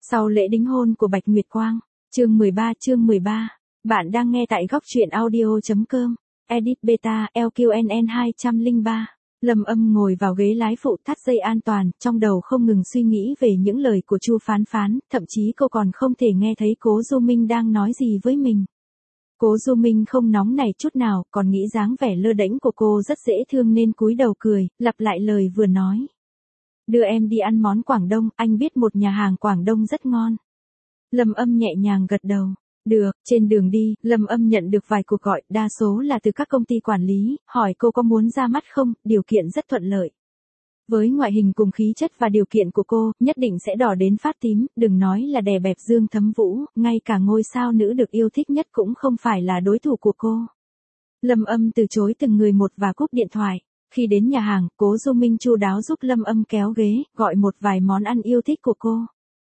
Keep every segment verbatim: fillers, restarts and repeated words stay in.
Sau lễ đính hôn của Bạch Nguyệt Quang, chương mười ba chương mười ba, bạn đang nghe tại góc truyện audio.com, edit beta L Q N N hai không ba. Lâm Âm ngồi vào ghế lái phụ thắt dây an toàn, trong đầu không ngừng suy nghĩ về những lời của Chu Phán Phán, thậm chí cô còn không thể nghe thấy Cố Du Minh đang nói gì với mình. Cố Du Minh không nóng nảy chút nào, còn nghĩ dáng vẻ lơ đễnh của cô rất dễ thương nên cúi đầu cười, lặp lại lời vừa nói. Đưa em đi ăn món Quảng Đông, anh biết một nhà hàng Quảng Đông rất ngon. Lâm Âm nhẹ nhàng gật đầu. Được, trên đường đi, Lâm Âm nhận được vài cuộc gọi, đa số là từ các công ty quản lý, hỏi cô có muốn ra mắt không, điều kiện rất thuận lợi. Với ngoại hình cùng khí chất và điều kiện của cô, nhất định sẽ đỏ đến phát tím, đừng nói là đè bẹp Dương Thấm Vũ, ngay cả ngôi sao nữ được yêu thích nhất cũng không phải là đối thủ của cô. Lâm Âm từ chối từng người một và cúp điện thoại. Khi đến nhà hàng, Cố Du Minh chu đáo giúp Lâm Âm kéo ghế, gọi một vài món ăn yêu thích của cô.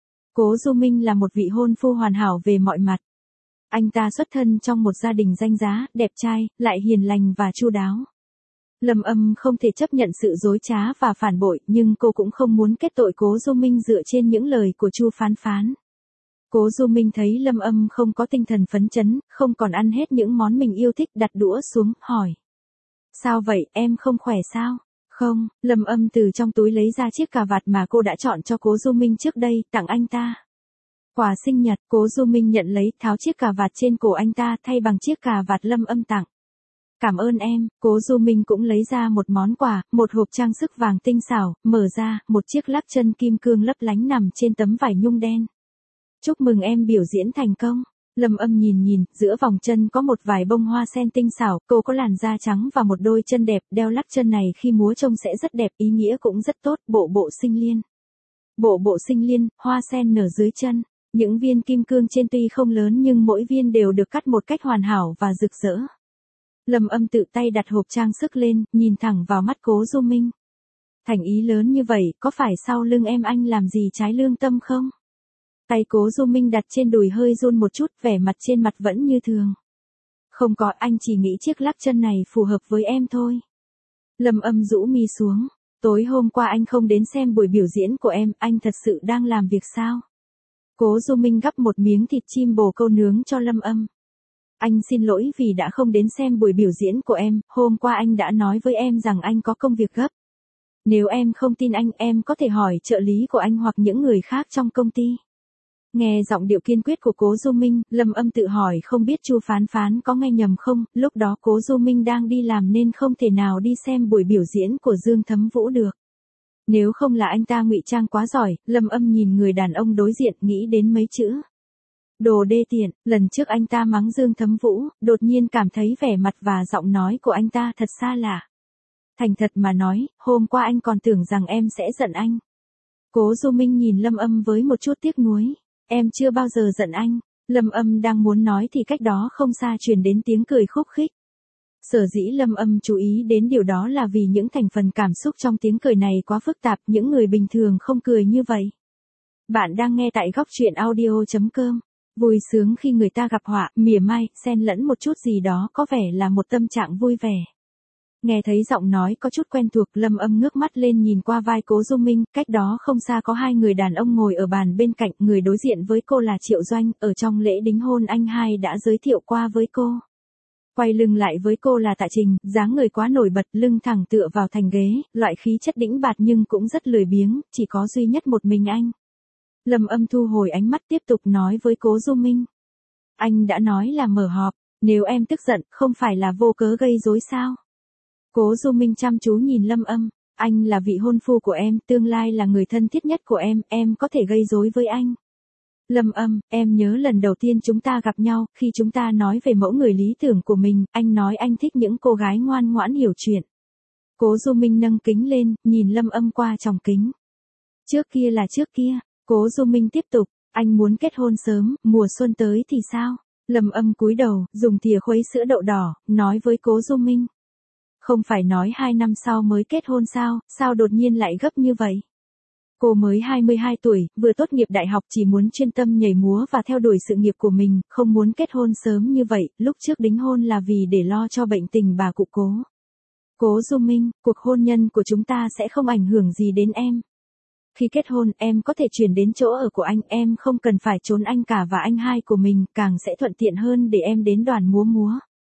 Cố Du Minh là một vị hôn phu hoàn hảo về mọi mặt. Anh ta xuất thân trong một gia đình danh giá, đẹp trai, lại hiền lành và chu đáo. Lâm Âm không thể chấp nhận sự dối trá và phản bội, nhưng cô cũng không muốn kết tội Cố Du Minh dựa trên những lời của Chu Phán Phán. Cố Du Minh thấy Lâm Âm không có tinh thần phấn chấn, không còn ăn hết những món mình yêu thích, đặt đũa xuống, hỏi. Sao vậy, em không khỏe sao? Không, Lâm Âm từ trong túi lấy ra chiếc cà vạt mà cô đã chọn cho Cố Du Minh trước đây, tặng anh ta. Quà sinh nhật, Cố Du Minh nhận lấy, tháo chiếc cà vạt trên cổ anh ta thay bằng chiếc cà vạt Lâm Âm tặng. Cảm ơn em, Cố Du Minh cũng lấy ra một món quà, một hộp trang sức vàng tinh xảo, mở ra, một chiếc lắc chân kim cương lấp lánh nằm trên tấm vải nhung đen. Chúc mừng em biểu diễn thành công. Lâm Âm nhìn nhìn, giữa vòng chân có một vài bông hoa sen tinh xảo, cô có làn da trắng và một đôi chân đẹp, đeo lắc chân này khi múa trông sẽ rất đẹp, ý nghĩa cũng rất tốt, bộ bộ sinh liên. Bộ bộ sinh liên, hoa sen nở dưới chân, những viên kim cương trên tuy không lớn nhưng mỗi viên đều được cắt một cách hoàn hảo và rực rỡ. Lâm Âm tự tay đặt hộp trang sức lên, nhìn thẳng vào mắt Cố Du Minh. Thành ý lớn như vậy, có phải sau lưng em anh làm gì trái lương tâm không? Tay Cố Du Minh đặt trên đùi hơi run một chút, vẻ mặt trên mặt vẫn như thường. Không có, anh chỉ nghĩ chiếc lắc chân này phù hợp với em thôi. Lâm Âm rũ mi xuống. Tối hôm qua anh không đến xem buổi biểu diễn của em, anh thật sự đang làm việc sao? Cố Du Minh gắp một miếng thịt chim bồ câu nướng cho Lâm Âm. Anh xin lỗi vì đã không đến xem buổi biểu diễn của em, hôm qua anh đã nói với em rằng anh có công việc gấp. Nếu em không tin anh, em có thể hỏi trợ lý của anh hoặc những người khác trong công ty. Nghe giọng điệu kiên quyết của Cố Du Minh, Lâm Âm tự hỏi không biết Chu Phán Phán có nghe nhầm không, lúc đó Cố Du Minh đang đi làm nên không thể nào đi xem buổi biểu diễn của Dương Thấm Vũ được. Nếu không là anh ta ngụy trang quá giỏi, Lâm Âm nhìn người đàn ông đối diện nghĩ đến mấy chữ. Đồ đê tiện, lần trước anh ta mắng Dương Thấm Vũ, đột nhiên cảm thấy vẻ mặt và giọng nói của anh ta thật xa lạ. Thành thật mà nói, hôm qua anh còn tưởng rằng em sẽ giận anh. Cố Du Minh nhìn Lâm Âm với một chút tiếc nuối. Em chưa bao giờ giận anh. Lâm Âm đang muốn nói thì cách đó không xa truyền đến tiếng cười khúc khích. Sở dĩ Lâm Âm chú ý đến điều đó là vì những thành phần cảm xúc trong tiếng cười này quá phức tạp, những người bình thường không cười như vậy. Bạn đang nghe tại góc truyện audio.com. Vui sướng khi người ta gặp họa, mỉa mai, xen lẫn một chút gì đó có vẻ là một tâm trạng vui vẻ. Nghe thấy giọng nói có chút quen thuộc, Lâm Âm ngước mắt lên nhìn qua vai Cố Du Minh, cách đó không xa có hai người đàn ông ngồi ở bàn bên cạnh, người đối diện với cô là Triệu Doanh, ở trong lễ đính hôn anh hai đã giới thiệu qua với cô. Quay lưng lại với cô là Tạ Trình, dáng người quá nổi bật, lưng thẳng tựa vào thành ghế, loại khí chất đĩnh bạt nhưng cũng rất lười biếng, chỉ có duy nhất một mình anh. Lâm Âm thu hồi ánh mắt tiếp tục nói với Cố Du Minh. Anh đã nói là mở họp, nếu em tức giận, không phải là vô cớ gây rối sao? Cố Du Minh chăm chú nhìn Lâm Âm, anh là vị hôn phu của em, tương lai là người thân thiết nhất của em, em có thể gây rối với anh. Lâm Âm, em nhớ lần đầu tiên chúng ta gặp nhau, khi chúng ta nói về mẫu người lý tưởng của mình, anh nói anh thích những cô gái ngoan ngoãn hiểu chuyện. Cố Du Minh nâng kính lên, nhìn Lâm Âm qua tròng kính. Trước kia là trước kia, Cố Du Minh tiếp tục, anh muốn kết hôn sớm, mùa xuân tới thì sao? Lâm Âm cúi đầu, dùng thìa khuấy sữa đậu đỏ, nói với Cố Du Minh. Không phải nói hai năm sau mới kết hôn sao, sao đột nhiên lại gấp như vậy? Cô mới hai mươi hai tuổi, vừa tốt nghiệp đại học, chỉ muốn chuyên tâm nhảy múa và theo đuổi sự nghiệp của mình, không muốn kết hôn sớm như vậy, lúc trước đính hôn là vì để lo cho bệnh tình bà cụ Cố. Cố Du Minh, cuộc hôn nhân của chúng ta sẽ không ảnh hưởng gì đến em. Khi kết hôn, em có thể chuyển đến chỗ ở của anh, em không cần phải trốn anh cả và anh hai của mình, càng sẽ thuận tiện hơn để em đến đoàn múa múa.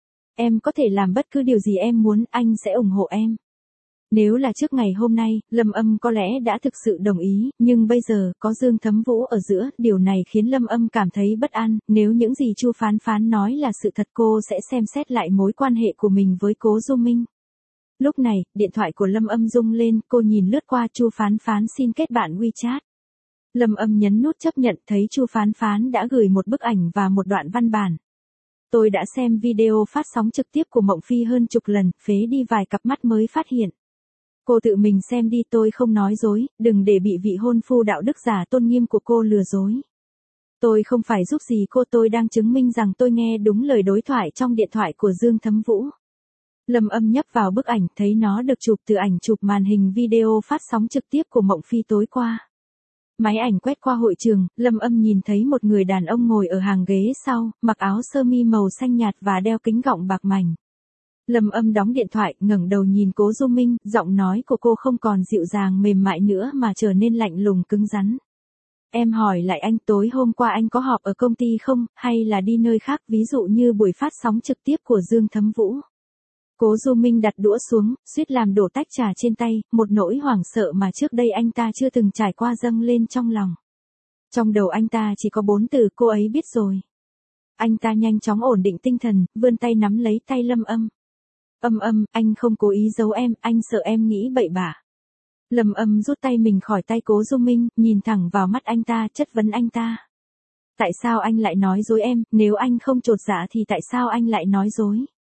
Em có thể làm bất cứ điều gì em muốn, anh sẽ ủng hộ em. Nếu là trước ngày hôm nay, Lâm Âm có lẽ đã thực sự đồng ý, nhưng bây giờ, có Dương Thấm Vũ ở giữa, điều này khiến Lâm Âm cảm thấy bất an, nếu những gì Chu Phán Phán nói là sự thật cô sẽ xem xét lại mối quan hệ của mình với Cố Du Minh. Lúc này, điện thoại của Lâm Âm rung lên, cô nhìn lướt qua Chu Phán Phán xin kết bạn WeChat. Lâm Âm nhấn nút chấp nhận, thấy Chu Phán Phán đã gửi một bức ảnh và một đoạn văn bản. Tôi đã xem video phát sóng trực tiếp của Mộng Phi hơn chục lần, phế đi vài cặp mắt mới phát hiện. Cô tự mình xem đi, tôi không nói dối, đừng để bị vị hôn phu đạo đức giả tôn nghiêm của cô lừa dối. Tôi không phải giúp gì cô, tôi đang chứng minh rằng tôi nghe đúng lời đối thoại trong điện thoại của Dương Thấm Vũ. Lâm Âm nhấp vào bức ảnh, thấy nó được chụp từ ảnh chụp màn hình video phát sóng trực tiếp của Mộng Phi tối qua. Máy ảnh quét qua hội trường, Lâm Âm nhìn thấy một người đàn ông ngồi ở hàng ghế sau, mặc áo sơ mi màu xanh nhạt và đeo kính gọng bạc mảnh. Lâm Âm đóng điện thoại, ngẩng đầu nhìn Cố Du Minh, giọng nói của cô không còn dịu dàng mềm mại nữa mà trở nên lạnh lùng cứng rắn. Em hỏi lại anh, tối hôm qua anh có họp ở công ty không, hay là đi nơi khác, ví dụ như buổi phát sóng trực tiếp của Dương Thấm Vũ? Cố Du Minh đặt đũa xuống, suýt làm đổ tách trà trên tay, một nỗi hoảng sợ mà trước đây anh ta chưa từng trải qua dâng lên trong lòng. Trong đầu anh ta chỉ có bốn từ, cô ấy biết rồi. Anh ta nhanh chóng ổn định tinh thần, vươn tay nắm lấy tay Lâm Âm. Âm Âm, anh không cố ý giấu em, anh sợ em nghĩ bậy bạ. Lâm Âm rút tay mình khỏi tay Cố Du Minh, nhìn thẳng vào mắt anh ta, chất vấn anh ta. Tại sao anh lại nói dối em, nếu anh không chột dạ thì tại sao anh lại nói dối?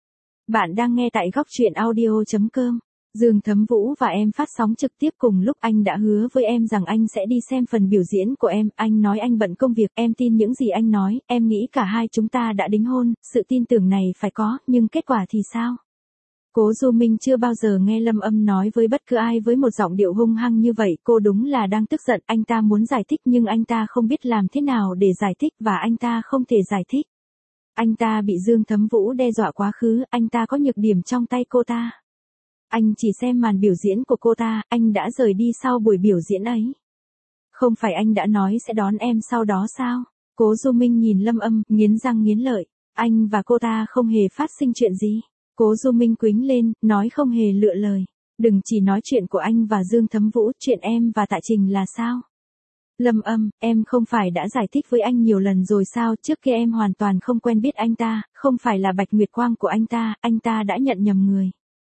Bạn đang nghe tại góc truyện audio chấm com. Dương Thấm Vũ và em phát sóng trực tiếp cùng lúc, anh đã hứa với em rằng anh sẽ đi xem phần biểu diễn của em, anh nói anh bận công việc, em tin những gì anh nói, em nghĩ cả hai chúng ta đã đính hôn, sự tin tưởng này phải có, nhưng kết quả thì sao? Cố Du Minh chưa bao giờ nghe Lâm Âm nói với bất cứ ai với một giọng điệu hung hăng như vậy, cô đúng là đang tức giận, anh ta muốn giải thích nhưng anh ta không biết làm thế nào để giải thích và anh ta không thể giải thích. Anh ta bị Dương Thấm Vũ đe dọa quá khứ, anh ta có nhược điểm trong tay cô ta. Anh chỉ xem màn biểu diễn của cô ta, anh đã rời đi sau buổi biểu diễn ấy. Không phải anh đã nói sẽ đón em sau đó sao? Cố Du Minh nhìn Lâm Âm, nghiến răng nghiến lợi. Anh và cô ta không hề phát sinh chuyện gì. Cố Du Minh quýnh lên, nói không hề lựa lời. Đừng chỉ nói chuyện của anh và Dương Thấm Vũ, chuyện em và Tạ Trình là sao? Lâm Âm, em không phải đã giải thích với anh nhiều lần rồi sao, trước kia em hoàn toàn không quen biết anh ta, không phải là Bạch Nguyệt Quang của anh ta, anh ta đã nhận nhầm người.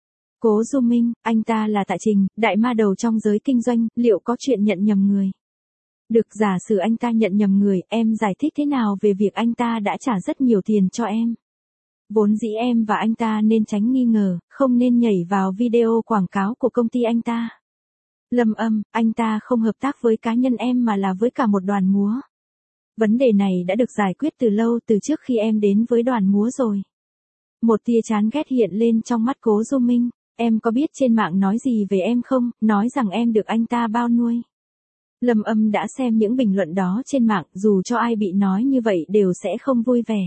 Cố Du Minh, anh ta là Tạ Trình, đại ma đầu trong giới kinh doanh, liệu có chuyện nhận nhầm người? Được, giả sử anh ta nhận nhầm người, em giải thích thế nào về việc anh ta đã trả rất nhiều tiền cho em? Vốn dĩ em và anh ta nên tránh nghi ngờ, không nên nhảy vào video quảng cáo của công ty anh ta. Lâm Âm, anh ta không hợp tác với cá nhân em mà là với cả một đoàn múa. Vấn đề này đã được giải quyết từ lâu, từ trước khi em đến với đoàn múa rồi. Một tia chán ghét hiện lên trong mắt Cố Du Minh. Em có biết trên mạng nói gì về em không, nói rằng em được anh ta bao nuôi. Lâm Âm đã xem những bình luận đó trên mạng, dù cho ai bị nói như vậy đều sẽ không vui vẻ.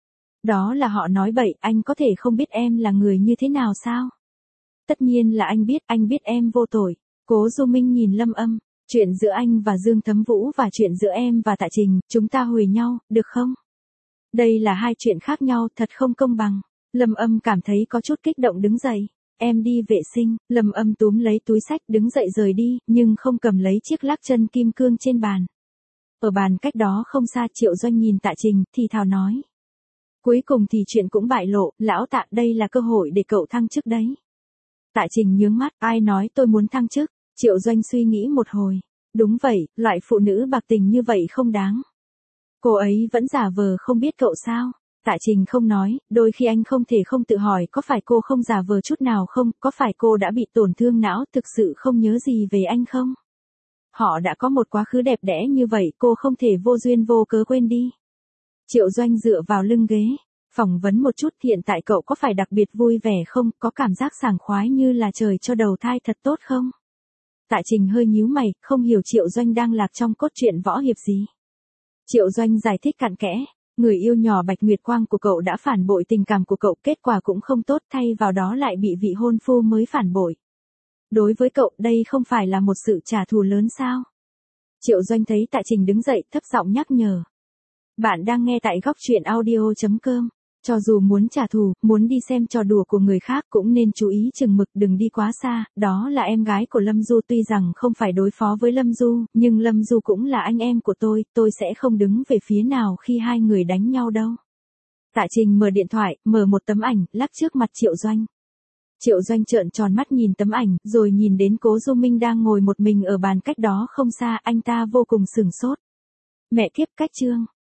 Đó là họ nói bậy, anh có thể không biết em là người như thế nào sao? Tất nhiên là anh biết, anh biết em vô tội. Cố Du Minh nhìn Lâm Âm, chuyện giữa anh và Dương Thấm Vũ và chuyện giữa em và Tạ Trình, chúng ta hủy nhau, được không? Đây là hai chuyện khác nhau, thật không công bằng. Lâm Âm cảm thấy có chút kích động đứng dậy. Em đi vệ sinh, Lâm Âm túm lấy túi xách đứng dậy rời đi, nhưng không cầm lấy chiếc lắc chân kim cương trên bàn. Ở bàn cách đó không xa, Triệu Doanh nhìn Tạ Trình, thì thào nói. Cuối cùng thì chuyện cũng bại lộ, lão Tạ, đây là cơ hội để cậu thăng chức đấy. Tạ Trình nhướng mắt, ai nói tôi muốn thăng chức? Triệu Doanh suy nghĩ một hồi. Đúng vậy, loại phụ nữ bạc tình như vậy không đáng. Cô ấy vẫn giả vờ không biết cậu sao? Tạ Trình không nói, đôi khi anh không thể không tự hỏi có phải cô không giả vờ chút nào không, có phải cô đã bị tổn thương não thực sự không nhớ gì về anh không? Họ đã có một quá khứ đẹp đẽ như vậy, cô không thể vô duyên vô cớ quên đi. Triệu Doanh dựa vào lưng ghế, phỏng vấn một chút, hiện tại cậu có phải đặc biệt vui vẻ không, có cảm giác sảng khoái như là trời cho đầu thai thật tốt không? Tạ Trình hơi nhíu mày, không hiểu Triệu Doanh đang lạc trong cốt truyện võ hiệp gì. Triệu Doanh giải thích cặn kẽ, người yêu nhỏ Bạch Nguyệt Quang của cậu đã phản bội tình cảm của cậu, kết quả cũng không tốt, thay vào đó lại bị vị hôn phu mới phản bội. Đối với cậu, đây không phải là một sự trả thù lớn sao? Triệu Doanh thấy Tạ Trình đứng dậy, thấp giọng nhắc nhở. Bạn đang nghe tại góc truyện audio.com. Cho dù muốn trả thù, muốn đi xem trò đùa của người khác cũng nên chú ý chừng mực, đừng đi quá xa, đó là em gái của Lâm Du, tuy rằng không phải đối phó với Lâm Du, nhưng Lâm Du cũng là anh em của tôi, tôi sẽ không đứng về phía nào khi hai người đánh nhau đâu. Tạ Trình mở điện thoại, mở một tấm ảnh, lắc trước mặt Triệu Doanh. Triệu Doanh trợn tròn mắt nhìn tấm ảnh, rồi nhìn đến Cố Du Minh đang ngồi một mình ở bàn cách đó không xa, anh ta vô cùng sửng sốt. Mẹ kiếp, cách Trương.